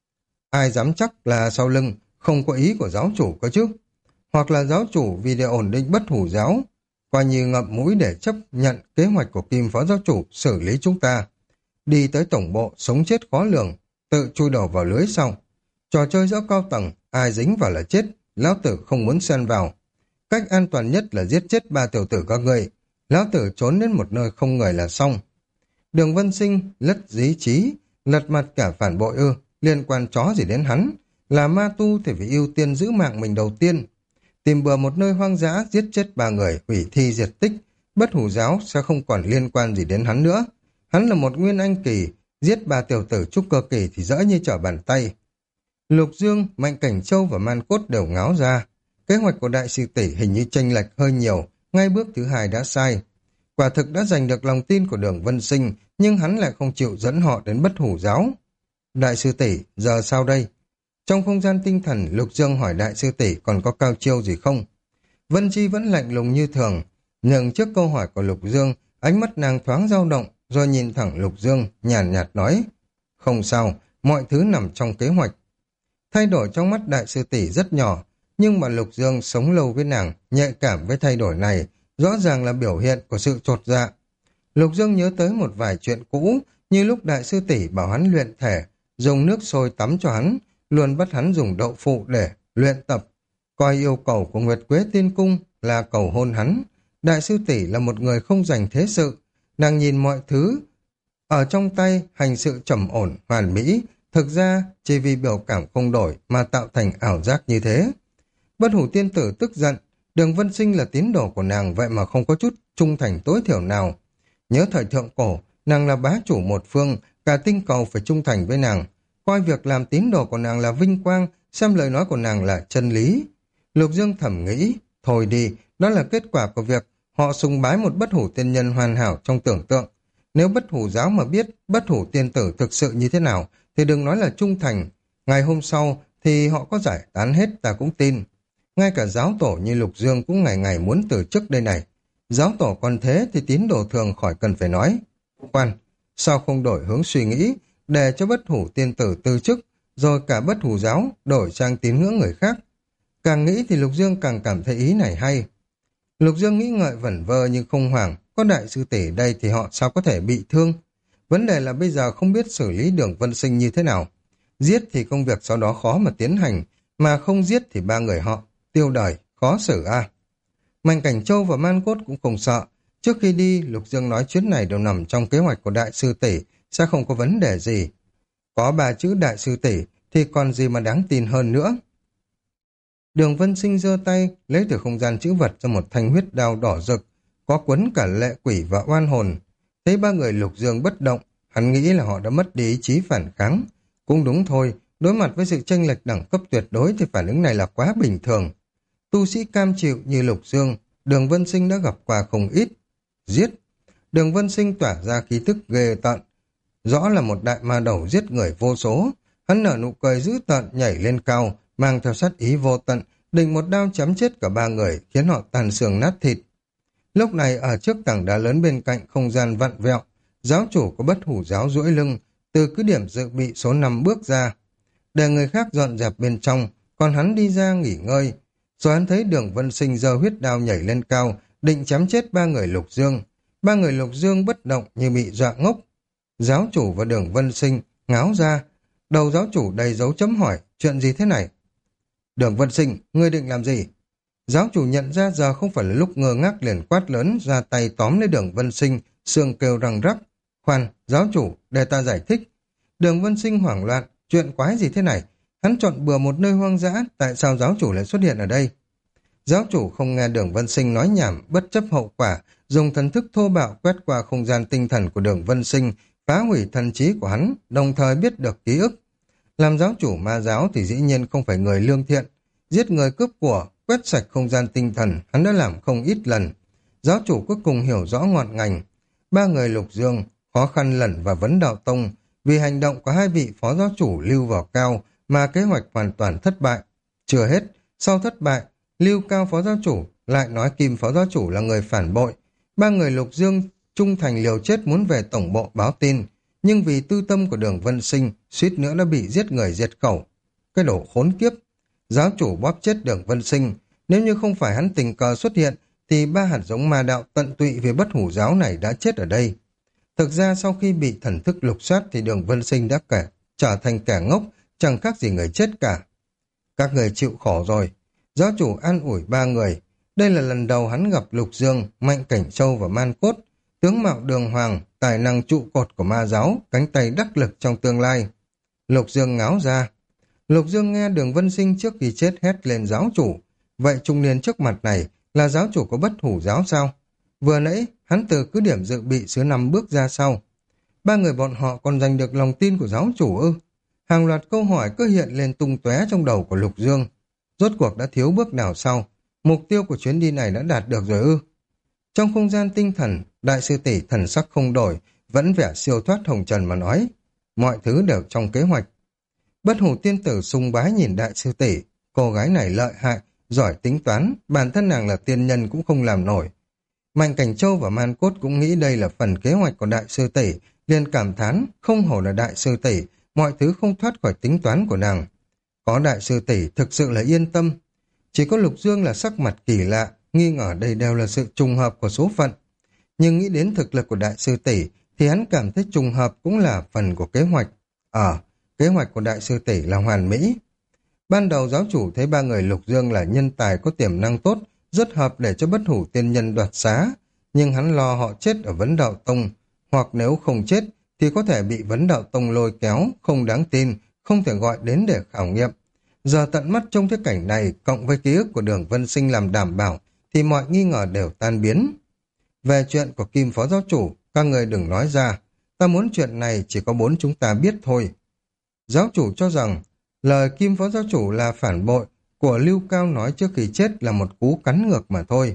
Ai dám chắc là sau lưng không có ý của giáo chủ cơ chứ? Hoặc là giáo chủ vì để ổn định Bất Hủ Giáo, coi như ngậm mũi để chấp nhận kế hoạch của Kim Phó Giáo Chủ xử lý chúng ta. Đi tới tổng bộ sống chết khó lường, tự chui đầu vào lưới sau. Trò chơi giữa cao tầng, ai dính vào là chết, lão tử không muốn xen vào. Cách an toàn nhất là giết chết 3 tiểu tử các ngươi, lão tử trốn đến một nơi không người là xong. Đường Vân Sinh lất dí trí, lật mặt cả phản bội ư, liên quan chó gì đến hắn, Là ma tu thì phải ưu tiên giữ mạng mình đầu tiên. Tìm bừa một nơi hoang dã, giết chết 3 người, hủy thi diệt tích. Bất hủ giáo sẽ không còn liên quan gì đến hắn nữa. Hắn là một nguyên anh kỳ, giết 3 tiểu tử trúc cơ kỳ thì dễ như trở bàn tay. Lục Dương, Mạnh Cảnh Châu và Man Cốt đều ngáo ra. Kế hoạch của đại sư tỷ hình như chênh lệch hơi nhiều, ngay bước thứ 2 đã sai. Quả thực đã giành được lòng tin của Đường Vân Sinh, nhưng hắn lại không chịu dẫn họ đến bất hủ giáo. Đại sư tỷ, giờ sao đây? Trong không gian tinh thần, Lục Dương hỏi đại sư tỷ còn có cao chiêu gì không? Vân Chi vẫn lạnh lùng như thường, nhưng trước câu hỏi của Lục Dương, ánh mắt nàng thoáng dao động, rồi nhìn thẳng Lục Dương, nhàn nhạt nói. Không sao, mọi thứ nằm trong kế hoạch. Thay đổi trong mắt đại sư tỷ rất nhỏ, nhưng mà Lục Dương sống lâu với nàng, nhạy cảm với thay đổi này, rõ ràng là biểu hiện của sự chột dạ. Lục Dương nhớ tới một vài chuyện cũ, như lúc đại sư tỷ bảo hắn luyện thể, dùng nước sôi tắm cho hắn, luôn bắt hắn dùng đậu phụ để luyện tập. Coi yêu cầu của Nguyệt Quế Tiên Cung là cầu hôn hắn. Đại sư tỷ là một người không dành thế sự, nàng nhìn mọi thứ ở trong tay, hành sự trầm ổn, hoàn mỹ, thực ra chỉ vì biểu cảm không đổi mà tạo thành ảo giác như thế. Bất hủ tiên tử tức giận, Đường Vân Sinh là tín đồ của nàng vậy mà không có chút trung thành tối thiểu nào. Nhớ thời thượng cổ, nàng là bá chủ một phương, cả tinh cầu phải trung thành với nàng. Coi việc làm tín đồ của nàng là vinh quang, xem lời nói của nàng là chân lý. Lục Dương thầm nghĩ, thôi đi, đó là kết quả của việc họ sùng bái một bất hủ tiên nhân hoàn hảo trong tưởng tượng. Nếu bất hủ giáo mà biết bất hủ tiên tử thực sự như thế nào, thì đừng nói là trung thành. Ngày hôm sau thì họ có giải tán hết ta cũng tin. Ngay cả giáo tổ như Lục Dương cũng ngày ngày muốn từ chức đây này. Giáo tổ còn thế thì tín đồ thường khỏi cần phải nói. Khoan, sao không đổi hướng suy nghĩ, để cho bất hủ tiên tử từ chức, rồi cả bất hủ giáo đổi sang tín ngưỡng người khác? Càng nghĩ thì Lục Dương càng cảm thấy ý này hay. Lục Dương nghĩ ngợi vẩn vơ nhưng không hoảng, có đại sư tỷ đây thì họ sao có thể bị thương. Vấn đề là bây giờ không biết xử lý Đường Vân Sinh như thế nào. Giết thì công việc sau đó khó mà tiến hành, mà không giết thì 3 người họ tiêu đời, khó xử a. Mạnh Cảnh Châu và Man Cốt cũng không sợ. Trước khi đi, Lục Dương nói chuyến này đều nằm trong kế hoạch của đại sư tỷ, sẽ không có vấn đề gì. Có 3 chữ đại sư tỷ thì còn gì mà đáng tin hơn nữa. Đường Vân Sinh giơ tay, lấy từ không gian chữ vật ra một thanh huyết đao đỏ rực, có quấn cả lệ quỷ và oan hồn. Thấy 3 người Lục Dương bất động, hắn nghĩ là họ đã mất đi ý chí phản kháng. Cũng đúng thôi, đối mặt với sự chênh lệch đẳng cấp tuyệt đối thì phản ứng này là quá bình thường. Tu sĩ cam chịu như Lục Dương, Đường Vân Sinh đã gặp qua không ít. Giết! Đường Vân Sinh tỏa ra khí tức ghê tận. Rõ là một đại ma đầu giết người vô số. Hắn nở nụ cười dữ tợn nhảy lên cao, mang theo sát ý vô tận, định một đao chém chết cả 3 người, khiến họ tàn xương nát thịt. Lúc này ở trước tảng đá lớn bên cạnh không gian vặn vẹo, giáo chủ của bất hủ giáo duỗi lưng, từ cứ điểm dự bị số 5 bước ra. Để người khác dọn dẹp bên trong, còn hắn đi ra nghỉ ngơi. Rồi hắn thấy Đường Vân Sinh giơ huyết đao nhảy lên cao, định chém chết 3 người Lục Dương. 3 người Lục Dương bất động như bị dọa ngốc. Giáo chủ và Đường Vân Sinh ngáo ra. Đầu giáo chủ đầy dấu chấm hỏi, chuyện gì thế này? Đường Vân Sinh, ngươi định làm gì? Giáo chủ nhận ra giờ không phải là lúc ngơ ngác, liền quát lớn, ra tay tóm lấy Đường Vân Sinh, xương kêu răng rắc. Khoan, giáo chủ, để ta giải thích. Đường Vân Sinh hoảng loạn, chuyện quái gì thế này? Hắn chọn bừa một nơi hoang dã, tại sao giáo chủ lại xuất hiện ở đây? Giáo chủ không nghe Đường Vân Sinh nói nhảm, bất chấp hậu quả, dùng thần thức thô bạo quét qua không gian tinh thần của Đường Vân Sinh, phá hủy thần trí của hắn, đồng thời biết được ký ức. Làm giáo chủ ma giáo thì dĩ nhiên không phải người lương thiện. Giết người cướp của, quét sạch không gian tinh thần, hắn đã làm không ít lần. Giáo chủ cuối cùng hiểu rõ ngọn ngành. 3 người Lục Dương, khó khăn lẩn và vấn đạo tông, vì hành động của 2 vị phó giáo chủ lưu vào cao mà kế hoạch hoàn toàn thất bại. Chưa hết, sau thất bại, lưu cao phó giáo chủ lại nói Kim phó giáo chủ là người phản bội. 3 người Lục Dương trung thành liều chết muốn về tổng bộ báo tin, nhưng vì tư tâm của Đường Vân Sinh, suýt nữa đã bị giết người diệt khẩu. Cái đồ khốn kiếp! Giáo chủ bóp chết Đường Vân Sinh, nếu như không phải hắn tình cờ xuất hiện, thì 3 hạt giống ma đạo tận tụy về bất hủ giáo này đã chết ở đây. Thực ra sau khi bị thần thức lục soát thì Đường Vân Sinh đã trở thành kẻ ngốc, chẳng khác gì người chết cả. Các người chịu khổ rồi. Giáo chủ an ủi 3 người. Đây là lần đầu hắn gặp Lục Dương, Mạnh Cảnh Châu và Man Cốt, tướng mạo đường hoàng, tài năng trụ cột của ma giáo, cánh tay đắc lực trong tương lai. Lục Dương ngáo ra. Lục Dương nghe Đường Vân Sinh trước khi chết hét lên giáo chủ. Vậy trung niên trước mặt này là giáo chủ của Bất Hủ giáo sao? Vừa nãy, hắn từ cứ điểm dự bị xứ 5 bước ra sau. Ba người bọn họ còn giành được lòng tin của giáo chủ ư? Hàng loạt câu hỏi cứ hiện lên tung tóe trong đầu của Lục Dương. Rốt cuộc đã thiếu bước nào sau? Mục tiêu của chuyến đi này đã đạt được rồi ư? Trong không gian tinh thần, đại sư tỷ thần sắc không đổi, vẫn vẻ siêu thoát hồng trần mà nói. Mọi thứ đều trong kế hoạch. Bất Hủ tiên tử sùng bái nhìn đại sư tỷ, cô gái này lợi hại, giỏi tính toán, bản thân nàng là tiên nhân cũng không làm nổi. Mạnh Cảnh Châu và Man Cốt cũng nghĩ đây là phần kế hoạch của đại sư tỷ, liền cảm thán, không hổ là đại sư tỷ, mọi thứ không thoát khỏi tính toán của nàng. Có đại sư tỷ thực sự là yên tâm. Chỉ có Lục Dương là sắc mặt kỳ lạ, nghi ngờ đây đều là sự trùng hợp của số phận. Nhưng nghĩ đến thực lực của đại sư tỷ thì hắn cảm thấy trùng hợp cũng là phần của kế hoạch. Kế hoạch của đại sư tỷ là hoàn mỹ. Ban đầu giáo chủ thấy ba người Lục Dương là nhân tài có tiềm năng tốt, rất hợp để cho Bất Hủ tiên nhân đoạt xá, nhưng hắn lo họ chết ở Vấn Đạo Tông, hoặc nếu không chết thì có thể bị Vấn Đạo Tông lôi kéo, không đáng tin, không thể gọi đến để khảo nghiệm. Giờ tận mắt trông thấy cảnh này, cộng với ký ức của Đường Vân Sinh làm đảm bảo, thì mọi nghi ngờ đều tan biến. Về chuyện của Kim Phó Giáo chủ, các người đừng nói ra, ta muốn chuyện này chỉ có 4 chúng ta biết thôi. Giáo chủ cho rằng, lời Kim Phó Giáo chủ là phản bội của Lưu Cao nói trước khi chết là một cú cắn ngược mà thôi.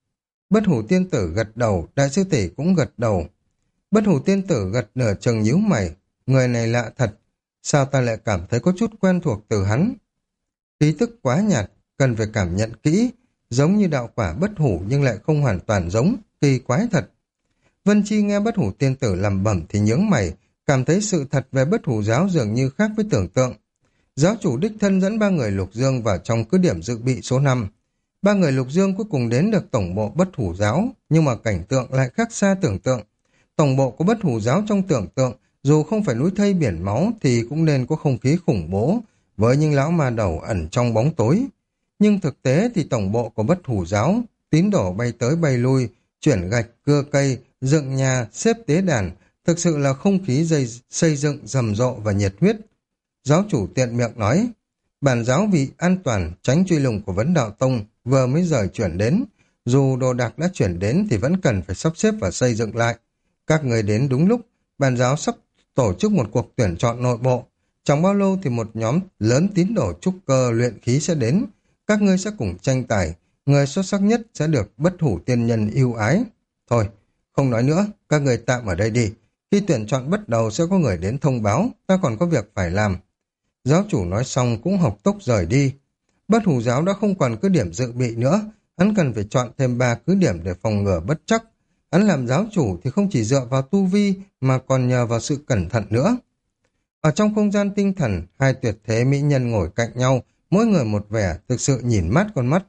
Bất Hủ tiên tử gật đầu, đại sư tỷ cũng gật đầu. Bất Hủ tiên tử gật nửa chừng nhíu mày, người này lạ thật, sao ta lại cảm thấy có chút quen thuộc từ hắn. Khí tức quá nhạt, cần phải cảm nhận kỹ, giống như đạo quả bất hủ nhưng lại không hoàn toàn giống, kỳ quái thật. Vân Chi nghe Bất Hủ tiên tử lẩm bẩm thì nhướng mày, cảm thấy sự thật về Bất Hủ giáo dường như khác với tưởng tượng. Giáo chủ đích thân dẫn ba người Lục Dương vào trong cứ điểm dự bị số 5. Ba người Lục Dương cuối cùng đến được tổng bộ Bất Hủ giáo, nhưng mà cảnh tượng lại khác xa tưởng tượng. Tổng bộ của Bất Hủ giáo trong tưởng tượng, dù không phải núi thây biển máu thì cũng nên có không khí khủng bố, với những lão ma đầu ẩn trong bóng tối. Nhưng thực tế thì tổng bộ của Bất Hủ giáo, tín đồ bay tới bay lui, chuyển gạch, cưa cây, dựng nhà, xếp tế đàn, thực sự là không khí xây dựng rầm rộ và nhiệt huyết. Giáo chủ tiện miệng nói, bản giáo vì an toàn tránh truy lùng của Vấn Đạo Tông vừa mới rời chuyển đến, dù đồ đạc đã chuyển đến thì vẫn cần phải sắp xếp và xây dựng lại. Các người đến đúng lúc, bản giáo sắp tổ chức một cuộc tuyển chọn nội bộ. Chẳng bao lâu thì một nhóm lớn tín đồ trúc cơ luyện khí sẽ đến. Các ngươi sẽ cùng tranh tài, người xuất sắc nhất sẽ được Bất Hủ tiên nhân ưu ái. Thôi, không nói nữa, các người tạm ở đây đi. Khi tuyển chọn bắt đầu sẽ có người đến thông báo, ta còn có việc phải làm. Giáo chủ nói xong cũng học tốc rời đi. Bất Hủ giáo đã không còn cứ điểm dự bị nữa, hắn cần phải chọn thêm 3 cứ điểm để phòng ngừa bất trắc. Hắn làm giáo chủ thì không chỉ dựa vào tu vi mà còn nhờ vào sự cẩn thận nữa. Ở trong không gian tinh thần, hai tuyệt thế mỹ nhân ngồi cạnh nhau, mỗi người một vẻ, thực sự nhìn mắt con mắt.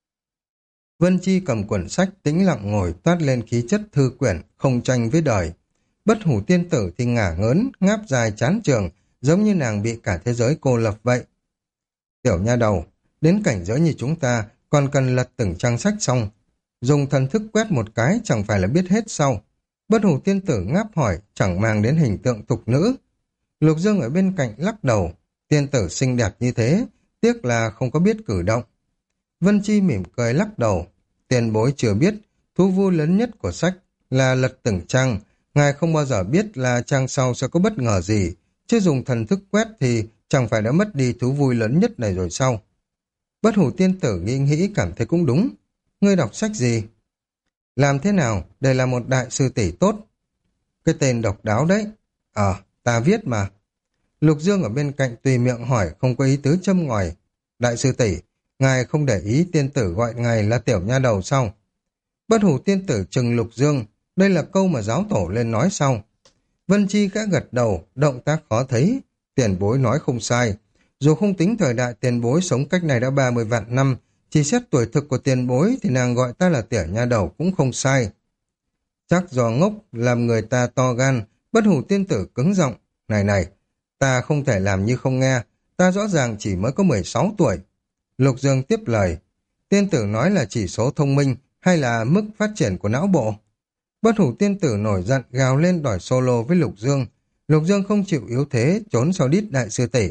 Vân Chi cầm quyển sách tĩnh lặng ngồi toát lên khí chất thư quyển, không tranh với đời. Bất Hủ tiên tử thì ngả ngớn, ngáp dài chán trường, giống như nàng bị cả thế giới cô lập vậy. Tiểu nha đầu, đến cảnh giới như chúng ta còn cần lật từng trang sách xong. Dùng thần thức quét một cái chẳng phải là biết hết sau. Bất Hủ tiên tử ngáp hỏi, chẳng mang đến hình tượng thục nữ. Lục Dương ở bên cạnh lắc đầu, tiên tử xinh đẹp như thế, tiếc là không có biết cử động. Vân Chi mỉm cười lắc đầu, tiền bối chưa biết, thú vui lớn nhất của sách là lật từng trang, ngài không bao giờ biết là trang sau sẽ có bất ngờ gì, chứ dùng thần thức quét thì chẳng phải đã mất đi thú vui lớn nhất này rồi sao? Bất Hủ tiên tử nghĩ nghĩ cảm thấy cũng đúng. Ngươi đọc sách gì? Làm thế nào để là một đại sư tỷ tốt? Cái tên độc đáo đấy. Ta viết mà. Lục Dương ở bên cạnh tùy miệng hỏi, không có ý tứ châm ngòi. Đại sư tỷ, ngài không để ý tiên tử gọi ngài là tiểu nha đầu sao? Bất Hủ tiên tử trừng Lục Dương, đây là câu mà giáo tổ lên nói sau. Vân Chi khẽ gật đầu, động tác khó thấy. Tiền bối nói không sai. Dù không tính thời đại tiền bối sống cách này đã 30 vạn năm, chỉ xét tuổi thực của tiền bối thì nàng gọi ta là tiểu nha đầu cũng không sai. Chắc do ngốc làm người ta to gan, Bất Hủ tiên tử cứng giọng. Này, ta không thể làm như không nghe, ta rõ ràng chỉ mới có 16 tuổi. Lục Dương tiếp lời, tiên tử nói là chỉ số thông minh hay là mức phát triển của não bộ? Bất Hủ tiên tử nổi giận gào lên đòi solo với Lục Dương. Lục Dương không chịu yếu thế, trốn sau đít đại sư tỷ.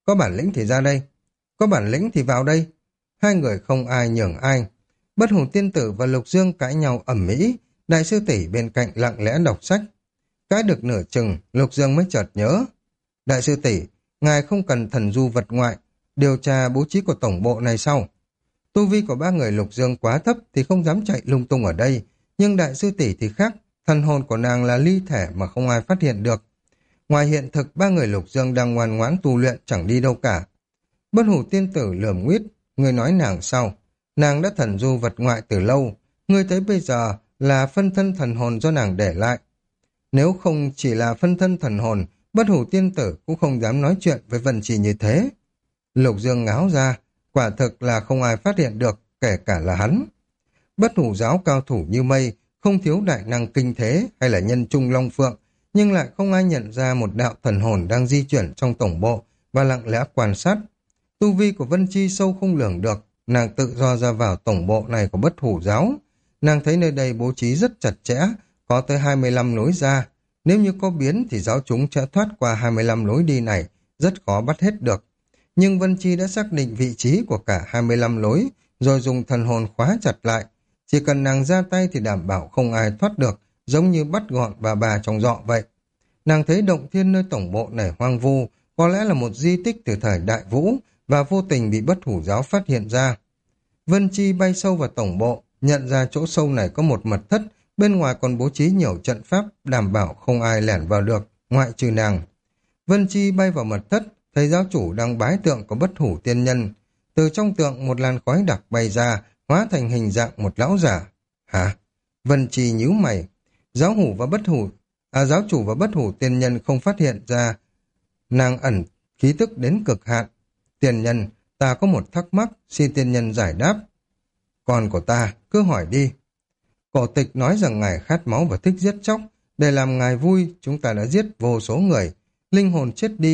có bản lĩnh thì ra đây, có bản lĩnh thì vào đây. Hai người không ai nhường ai. Bất Hủ Tiên Tử và Lục Dương cãi nhau ầm ĩ, đại sư tỷ bên cạnh lặng lẽ đọc sách. Cãi được nửa chừng, Lục Dương mới chợt nhớ. Đại sư tỷ, ngài không cần thần du vật ngoại, điều tra bố trí của tổng bộ này sau. Tu vi của ba người Lục Dương quá thấp thì không dám chạy lung tung ở đây, nhưng đại sư tỷ thì khác, thần hồn của nàng là ly thể mà không ai phát hiện được. Ngoài hiện thực, ba người Lục Dương đang ngoan ngoãn tu luyện chẳng đi đâu cả. Bất Hủ Tiên Tử lườm nguyết, người nói nàng sao? Nàng đã thần du vật ngoại từ lâu, ngươi thấy bây giờ là phân thân thần hồn do nàng để lại. Nếu không chỉ là phân thân thần hồn, Bất Hủ Tiên Tử cũng không dám nói chuyện với Vân Trì như thế. Lục Dương ngáo ra, quả thực là không ai phát hiện được, kể cả là hắn. Bất Hủ giáo cao thủ như mây, không thiếu đại năng kinh thế hay là nhân trung long phượng, nhưng lại không ai nhận ra một đạo thần hồn đang di chuyển trong tổng bộ và lặng lẽ quan sát. Tu vi của Vân Chi sâu không lường được, nàng tự do ra vào tổng bộ này của Bất Hủ giáo. Nàng thấy nơi đây bố trí rất chặt chẽ, có tới 25 lối ra. Nếu như có biến thì giáo chúng sẽ thoát qua 25 lối đi này, rất khó bắt hết được. Nhưng Vân Chi đã xác định vị trí của cả 25 lối, rồi dùng thần hồn khóa chặt lại. Chỉ cần nàng ra tay thì đảm bảo không ai thoát được, giống như bắt gọn bà trong giọ vậy. Nàng thấy động thiên nơi tổng bộ này hoang vu, có lẽ là một di tích từ thời Đại Vũ, và vô tình bị Bất Hủ giáo phát hiện ra. Vân Chi bay sâu vào tổng bộ, nhận ra chỗ sâu này có một mật thất, bên ngoài còn bố trí nhiều trận pháp, đảm bảo không ai lẻn vào được, ngoại trừ nàng. Vân Chi bay vào mật thất, thấy giáo chủ đang bái tượng của Bất Hủ tiên nhân. Từ trong tượng một làn khói đặc bay ra, hóa thành hình dạng một lão giả. Hả? Vân Chi nhíu mày. Giáo chủ và Bất Hủ tiên nhân không phát hiện ra. Nàng ẩn khí tức đến cực hạn. Tiên nhân, ta có một thắc mắc, xin tiên nhân giải đáp. Con của ta, cứ hỏi đi. Cổ tịch nói rằng ngài khát máu và thích giết chóc. Để làm ngài vui, chúng ta đã giết vô số người. Linh hồn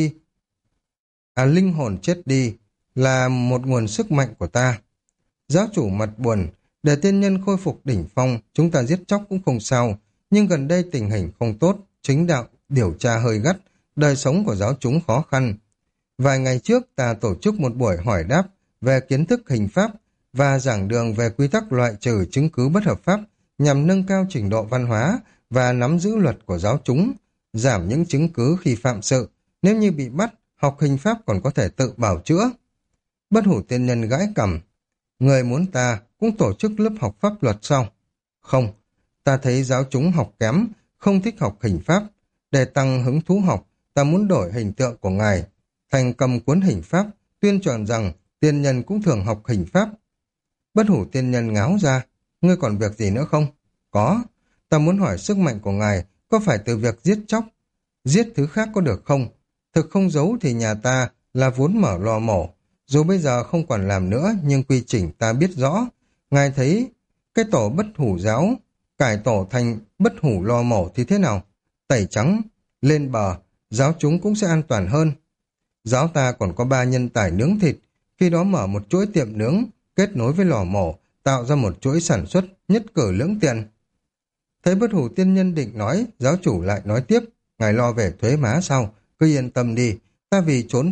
chết đi là một nguồn sức mạnh của ta. Giáo chủ mặt buồn, để tiên nhân khôi phục đỉnh phong, chúng ta giết chóc cũng không sao, nhưng gần đây tình hình không tốt, chính đạo điều tra hơi gắt, đời sống của giáo chúng khó khăn. Vài ngày trước ta tổ chức một buổi hỏi đáp về kiến thức hình pháp và giảng đường về quy tắc loại trừ chứng cứ bất hợp pháp nhằm nâng cao trình độ văn hóa và nắm giữ luật của giáo chúng, giảm những chứng cứ khi phạm sự. Nếu như bị bắt, học hình pháp còn có thể tự bảo chữa. Bất Hủ tiên nhân gãi cằm. Người muốn ta cũng tổ chức lớp học pháp luật sao? Không, ta thấy giáo chúng học kém, không thích học hình pháp. Để tăng hứng thú học, ta muốn đổi hình tượng của ngài thành cầm cuốn hình pháp, tuyên truyền rằng tiên nhân cũng thường học hình pháp. Bất Hủ tiên nhân ngáo ra. Ngươi còn việc gì nữa không? Có, ta muốn hỏi sức mạnh của ngài có phải từ việc giết chóc, giết thứ khác có được không? Thực không giấu thì nhà ta là vốn mở lò mổ. Dù bây giờ không còn làm nữa, nhưng quy trình ta biết rõ. Ngài thấy cái tổ Bất Hủ giáo cải tổ thành Bất Hủ lò mổ thì thế nào? Tẩy trắng, lên bờ, giáo chúng cũng sẽ an toàn hơn. Giáo ta còn có 3 nhân tài nướng thịt, khi đó mở một chuỗi tiệm nướng, kết nối với lò mổ, tạo ra một chuỗi sản xuất nhất cử lưỡng tiện. Thấy Bất Hủ tiên nhân định nói, giáo chủ lại nói tiếp, ngài lo về thuế má sao? Cứ yên tâm đi, ta vì trốn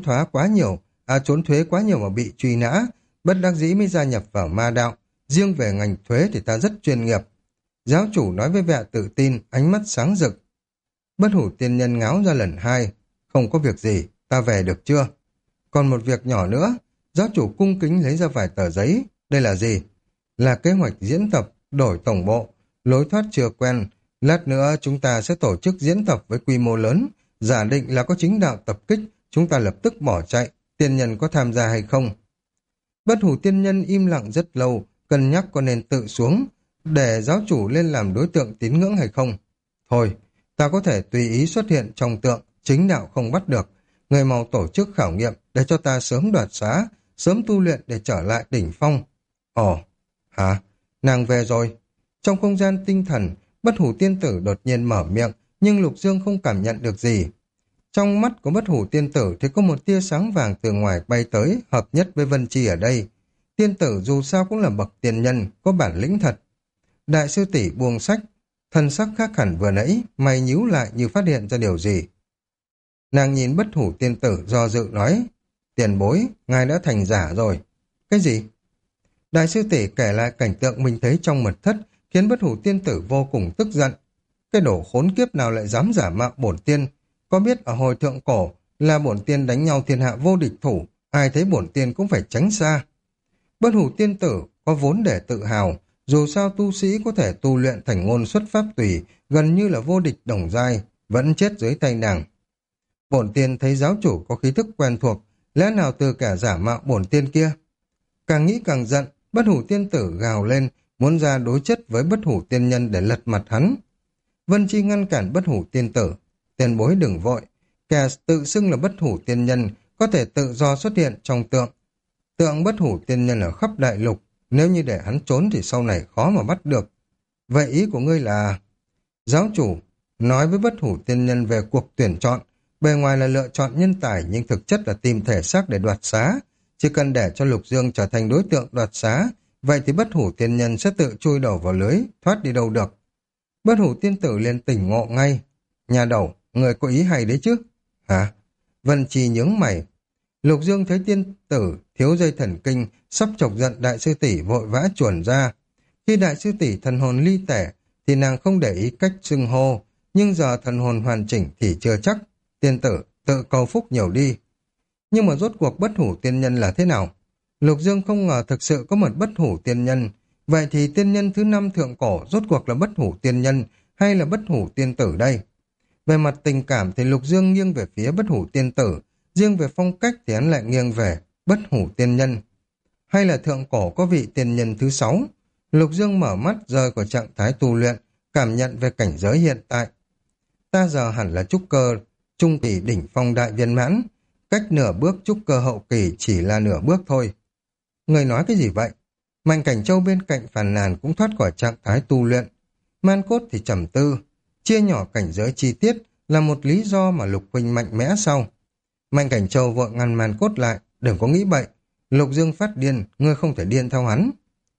thuế quá nhiều mà bị truy nã, bất đắc dĩ mới gia nhập vào ma đạo. Riêng về ngành thuế thì ta rất chuyên nghiệp. Giáo chủ nói với vẻ tự tin, ánh mắt sáng rực. Bất Hủ tiên nhân ngáo ra lần 2, không có việc gì, ta về được chưa? Còn một việc nhỏ nữa, giáo chủ cung kính lấy ra vài tờ giấy. Đây là gì? Là kế hoạch diễn tập, đổi tổng bộ, lối thoát chưa quen. Lát nữa chúng ta sẽ tổ chức diễn tập với quy mô lớn, giả định là có chính đạo tập kích, chúng ta lập tức bỏ chạy, tiên nhân có tham gia hay không? Bất Hủ tiên nhân im lặng rất lâu, cân nhắc có nên tự xuống, để giáo chủ lên làm đối tượng tín ngưỡng hay không. Thôi, ta có thể tùy ý xuất hiện trong tượng, chính đạo không bắt được. Người mau tổ chức khảo nghiệm để cho ta sớm đoạt xá, sớm tu luyện để trở lại đỉnh phong. Ồ, hả? Nàng về rồi. Trong không gian tinh thần, Bất Hủ tiên tử đột nhiên mở miệng, nhưng Lục Dương không cảm nhận được gì. Trong mắt của Bất Hủ tiên tử thì có một tia sáng vàng từ ngoài bay tới, hợp nhất với Vân Chi ở đây. Tiên tử dù sao cũng là bậc tiền nhân, có bản lĩnh thật. Đại sư tỷ buông sách, thần sắc khác hẳn vừa nãy, mày nhíu lại như phát hiện ra điều gì. Nàng nhìn Bất Hủ tiên tử do dự nói, Tiền bối, ngài đã thành giả rồi. Cái gì? Đại sư tỷ kể lại cảnh tượng mình thấy trong mật thất, khiến Bất Hủ tiên tử vô cùng tức giận. Cái đồ khốn kiếp nào lại dám giả mạo bổn tiên? Có biết ở hồi thượng cổ là bổn tiên đánh nhau thiên hạ vô địch thủ, ai thấy bổn tiên cũng phải tránh xa. Bất Hủ tiên tử có vốn để tự hào, dù sao tu sĩ có thể tu luyện thành ngôn xuất pháp tùy, gần như là vô địch đồng giai, vẫn chết dưới tay nàng. Bổn tiên thấy giáo chủ có khí thức quen thuộc, lẽ nào từ cả giả mạo bổn tiên kia? Càng nghĩ càng giận, Bất Hủ tiên tử gào lên, muốn ra đối chất với Bất Hủ tiên nhân để lật mặt hắn. Vân Chi ngăn cản Bất Hủ tiên tử. Tiền bối đừng vội, kẻ tự xưng là Bất Hủ tiên nhân có thể tự do xuất hiện trong tượng. Tượng Bất Hủ tiên nhân ở khắp đại lục, nếu như để hắn trốn thì sau này khó mà bắt được. Vậy ý của ngươi là... Giáo chủ nói với Bất Hủ tiên nhân về cuộc tuyển chọn, bề ngoài là lựa chọn nhân tài nhưng thực chất là tìm thể xác để đoạt xá. Chỉ cần để cho Lục Dương trở thành đối tượng đoạt xá, vậy thì Bất Hủ tiên nhân sẽ tự chui đầu vào lưới, thoát đi đâu được. Bất Hủ tiên tử liền tỉnh ngộ ngay. Nhà đầu, người có ý hay đấy chứ? Hả? Vân Chi nhướng mày. Lục Dương thấy tiên tử thiếu dây thần kinh, sắp chọc giận đại sư tỷ vội vã chuồn ra. Khi đại sư tỷ thần hồn ly tẻ, thì nàng không để ý cách xưng hô, nhưng giờ thần hồn hoàn chỉnh thì chưa chắc. Tiên tử, tự cầu phúc nhiều đi. Nhưng mà rốt cuộc Bất Hủ tiên nhân là thế nào? Lục Dương không ngờ thực sự có một Bất Hủ tiên nhân. Vậy thì tiên nhân thứ 5 thượng cổ rốt cuộc là Bất Hủ tiên nhân hay là Bất Hủ tiên tử đây? Về mặt tình cảm thì Lục Dương nghiêng về phía Bất Hủ tiên tử, riêng về phong cách thì hắn lại nghiêng về Bất Hủ tiên nhân. Hay là thượng cổ có vị tiên nhân thứ 6? Lục Dương mở mắt rời khỏi trạng thái tu luyện, cảm nhận về cảnh giới hiện tại. Ta giờ hẳn là trúc cơ trung kỳ đỉnh phong đại viên mãn, cách nửa bước trúc cơ hậu kỳ chỉ là nửa bước thôi. Người nói cái gì vậy? Mạnh Cảnh Châu bên cạnh phàn nàn cũng thoát khỏi trạng thái tu luyện. Man Cốt thì trầm tư, chia nhỏ cảnh giới chi tiết là một lý do mà Lục huynh mạnh mẽ sau. Mạnh Cảnh Châu vội ngăn Man Cốt lại, đừng có nghĩ bậy. Lục Dương phát điên, ngươi không thể điên theo hắn.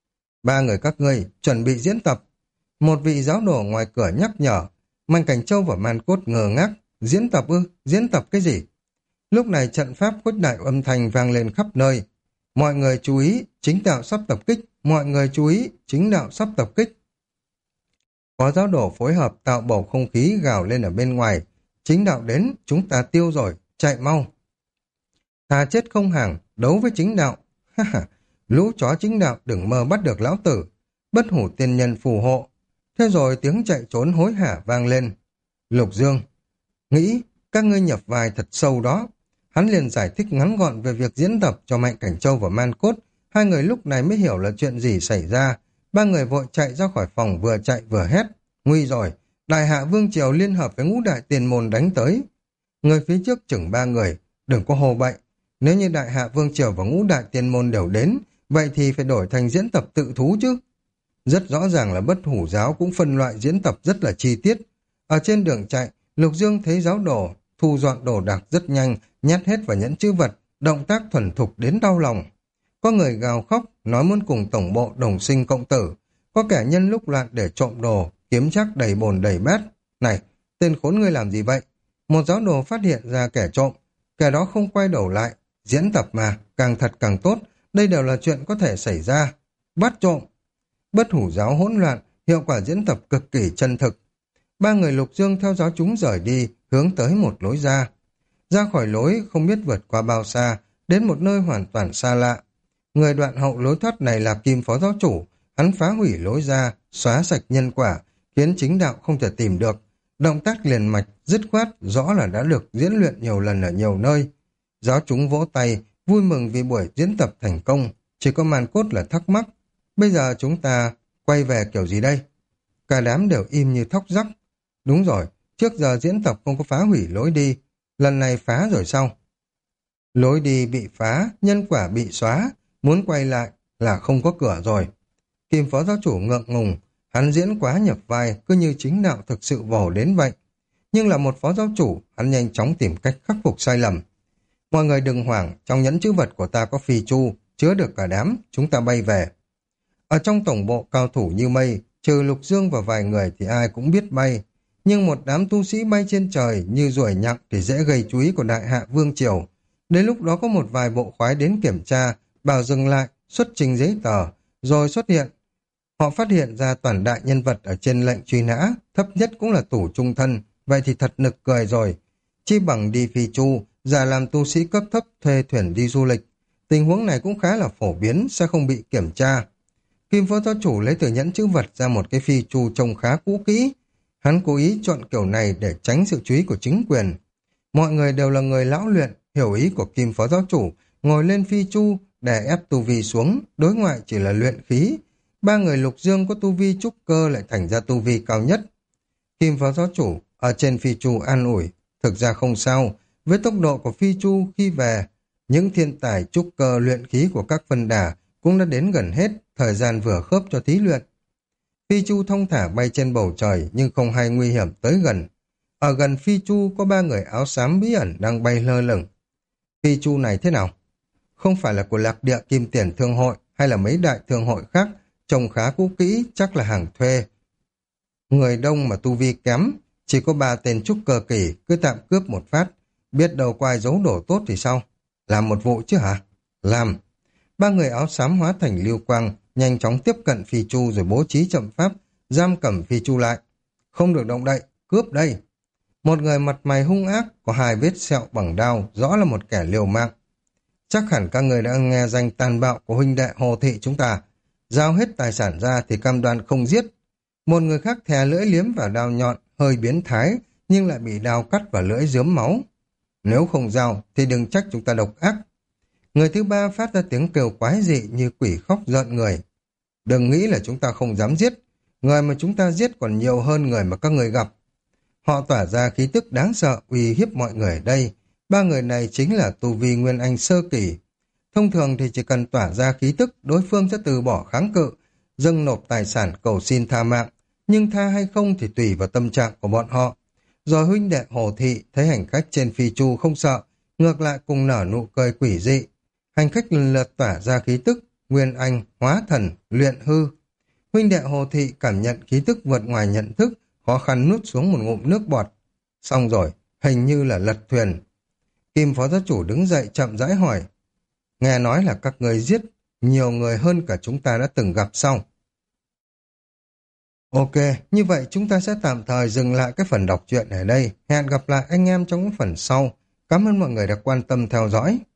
3 người các ngươi chuẩn bị diễn tập. Một vị giáo đồ ngoài cửa nhắc nhở. Mạnh Cảnh Châu và Man Cốt ngờ ngác. Diễn tập ư? Diễn tập cái gì? Lúc này trận pháp khuếch đại âm thanh vang lên khắp nơi. Mọi người chú ý, chính đạo sắp tập kích. Mọi người chú ý, chính đạo sắp tập kích. Có giáo đồ phối hợp tạo bầu không khí gào lên ở bên ngoài. Chính đạo đến, chúng ta tiêu rồi, chạy mau. Thà chết không hàng, đấu với chính đạo. Lũ chó chính đạo đừng mơ bắt được lão tử. Bất Hủ tiên nhân phù hộ. Thế rồi tiếng chạy trốn hối hả vang lên. Lục Dương nghĩ các ngươi nhập vai thật sâu đó. Hắn liền giải thích ngắn gọn về việc diễn tập cho Mạnh Cảnh Châu và Man Cốt. Hai người lúc này mới hiểu là chuyện gì xảy ra. 3 người vội chạy ra khỏi phòng, vừa chạy vừa hét. Nguy rồi, Đại Hạ Vương Triều liên hợp với Ngũ Đại Tiền Môn đánh tới. Người phía trước chừng 3 người, đừng có hồ bậy. Nếu như Đại Hạ Vương Triều và Ngũ Đại Tiền Môn đều đến, vậy thì phải đổi thành diễn tập tự thú chứ. Rất rõ ràng là Bất Hủ giáo cũng phân loại diễn tập rất là chi tiết. Ở trên đường chạy, Lục Dương thấy giáo đồ thu dọn đồ đạc rất nhanh, nhét hết vào nhẫn trữ vật, động tác thuần thục đến đau lòng. Có người gào khóc, nói muốn cùng tổng bộ đồng sinh cộng tử. Có kẻ nhân lúc loạn để trộm đồ, kiếm chắc đầy bồn đầy bát. Này, tên khốn ngươi làm gì vậy? Một giáo đồ phát hiện ra kẻ trộm. Kẻ đó không quay đầu lại. Diễn tập mà, càng thật càng tốt. Đây đều là chuyện có thể xảy ra. Bắt trộm. Bất Hủ giáo hỗn loạn, hiệu quả diễn tập cực kỳ chân thực. 3 người Lục Dương theo giáo chúng rời đi, hướng tới một lối ra. Ra khỏi lối không biết vượt qua bao xa, đến một nơi hoàn toàn xa lạ. Người đoạn hậu lối thoát này là Kim Phó Giáo Chủ, hắn phá hủy lối ra, xóa sạch nhân quả, khiến chính đạo không thể tìm được. Động tác liền mạch, dứt khoát, rõ là đã được diễn luyện nhiều lần ở nhiều nơi. Giáo chúng vỗ tay, vui mừng vì buổi diễn tập thành công, chỉ có Man Cốt là thắc mắc. Bây giờ chúng ta quay về kiểu gì đây? Cả đám đều im như thóc rắc. Đúng rồi, trước giờ diễn tập không có phá hủy lối đi, lần này phá rồi sao? Lối đi bị phá, nhân quả bị xóa, muốn quay lại là không có cửa rồi. Kim Phó Giáo Chủ ngượng ngùng, hắn diễn quá nhập vai, cứ như chính đạo thực sự vồ đến vậy. Nhưng là một Phó Giáo Chủ, hắn nhanh chóng tìm cách khắc phục sai lầm. Mọi người đừng hoảng, trong nhẫn trữ vật của ta có phi chu, chứa được cả đám, chúng ta bay về. Ở trong tổng bộ cao thủ như mây, trừ Lục Dương và vài người thì ai cũng biết bay. Nhưng một đám tu sĩ bay trên trời như ruồi nhặng thì dễ gây chú ý của Đại Hạ Vương Triều. Đến lúc đó có một vài bộ khoái đến kiểm tra, bảo dừng lại, xuất trình giấy tờ, rồi xuất hiện. Họ phát hiện ra toàn đại nhân vật ở trên lệnh truy nã, thấp nhất cũng là tù chung thân, vậy thì thật nực cười rồi. Chi bằng đi phi chu, giả làm tu sĩ cấp thấp thuê thuyền đi du lịch. Tình huống này cũng khá là phổ biến, sẽ không bị kiểm tra. Kim phó giáo chủ lấy từ nhẫn chữ vật ra một cái phi chu trông khá cũ kỹ. Hắn cố ý chọn kiểu này để tránh sự chú ý của chính quyền. Mọi người đều là người lão luyện, hiểu ý của Kim phó giáo chủ, ngồi lên phi chu để ép tu vi xuống, đối ngoại chỉ là luyện khí. Ba người lục dương có tu vi trúc cơ lại thành ra tu vi cao nhất. Kim phó giáo chủ ở trên phi chu an ủi, thực ra không sao, với tốc độ của phi chu khi về, những thiên tài trúc cơ luyện khí của các phân đà cũng đã đến gần hết, thời gian vừa khớp cho thí luyện. Phi chu thông thả bay trên bầu trời nhưng không hay nguy hiểm tới gần. Ở gần phi chu có ba người áo xám bí ẩn đang bay lơ lửng. Phi chu này thế nào? Không phải là của Lạc Địa Kim Tiền Thương hội hay là mấy đại thương hội khác, trông khá cũ kỹ, chắc là hàng thuê. Người đông mà tu vi kém, chỉ có 3 tên trúc cơ kỳ, cứ tạm cướp một phát, biết đâu có ai giấu đồ tốt thì sao? Làm một vụ chứ hả? Làm. Ba người áo xám hóa thành lưu quang, nhanh chóng tiếp cận phi chu rồi bố trí trận pháp, giam cầm phi chu lại. Không được động đậy, cướp đây. Một người mặt mày hung ác, có 2 vết sẹo bằng đao, rõ là một kẻ liều mạng. Chắc hẳn các người đã nghe danh tàn bạo của huynh đệ Hồ Thị chúng ta. Giao hết tài sản ra thì cam đoan không giết. Một người khác thè lưỡi liếm vào đao nhọn, hơi biến thái, nhưng lại bị đao cắt vào lưỡi rớm máu. Nếu không giao thì đừng trách chúng ta độc ác. Người thứ ba phát ra tiếng kêu quái dị như quỷ khóc giận người. Đừng nghĩ là chúng ta không dám giết. Người mà chúng ta giết còn nhiều hơn người mà các người gặp. Họ tỏa ra khí tức đáng sợ uy hiếp mọi người ở đây. Ba người này chính là tu vi Nguyên Anh sơ kỳ. Thông thường thì chỉ cần tỏa ra khí tức, đối phương sẽ từ bỏ kháng cự, dâng nộp tài sản cầu xin tha mạng. Nhưng tha hay không thì tùy vào tâm trạng của bọn họ. Rồi huynh đệ Hồ Thị thấy hành khách trên phi chu không sợ, ngược lại cùng nở nụ cười quỷ dị. Hành khách lần lượt tỏa ra khí tức, Nguyên Anh, hóa thần, luyện hư. Huynh đệ Hồ Thị cảm nhận khí tức vượt ngoài nhận thức, khó khăn nuốt xuống một ngụm nước bọt. Xong rồi, hình như là lật thuyền. Kim phó giáo chủ đứng dậy chậm rãi hỏi. Nghe nói là các người giết nhiều người hơn cả chúng ta đã từng gặp sao? Ok, như vậy chúng ta sẽ tạm thời dừng lại cái phần đọc truyện ở đây. Hẹn gặp lại anh em trong những phần sau. Cảm ơn mọi người đã quan tâm theo dõi.